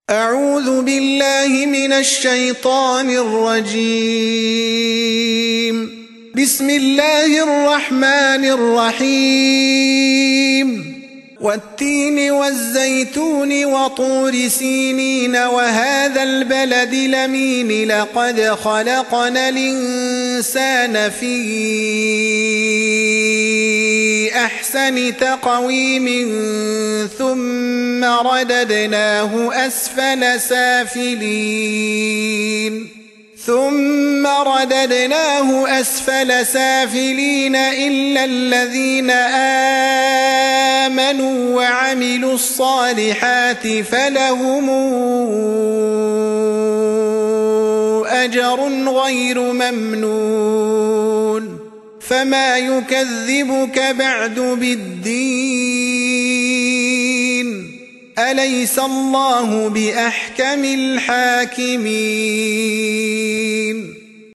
أعوذ بالله من الشيطان الرجيم. بسم الله الرحمن الرحيم. والتين والزيتون وطور سينين وهذا البلد الأمين لقد خلقنا الإنسان في أحسن تقويم ثم رددناه أسفل سافلين إلا الذين آمنوا وعملوا الصالحات فلهم أجر غير ممنون. فما يكذبك بعد بالدين؟ أليس الله بأحكم الحاكمين؟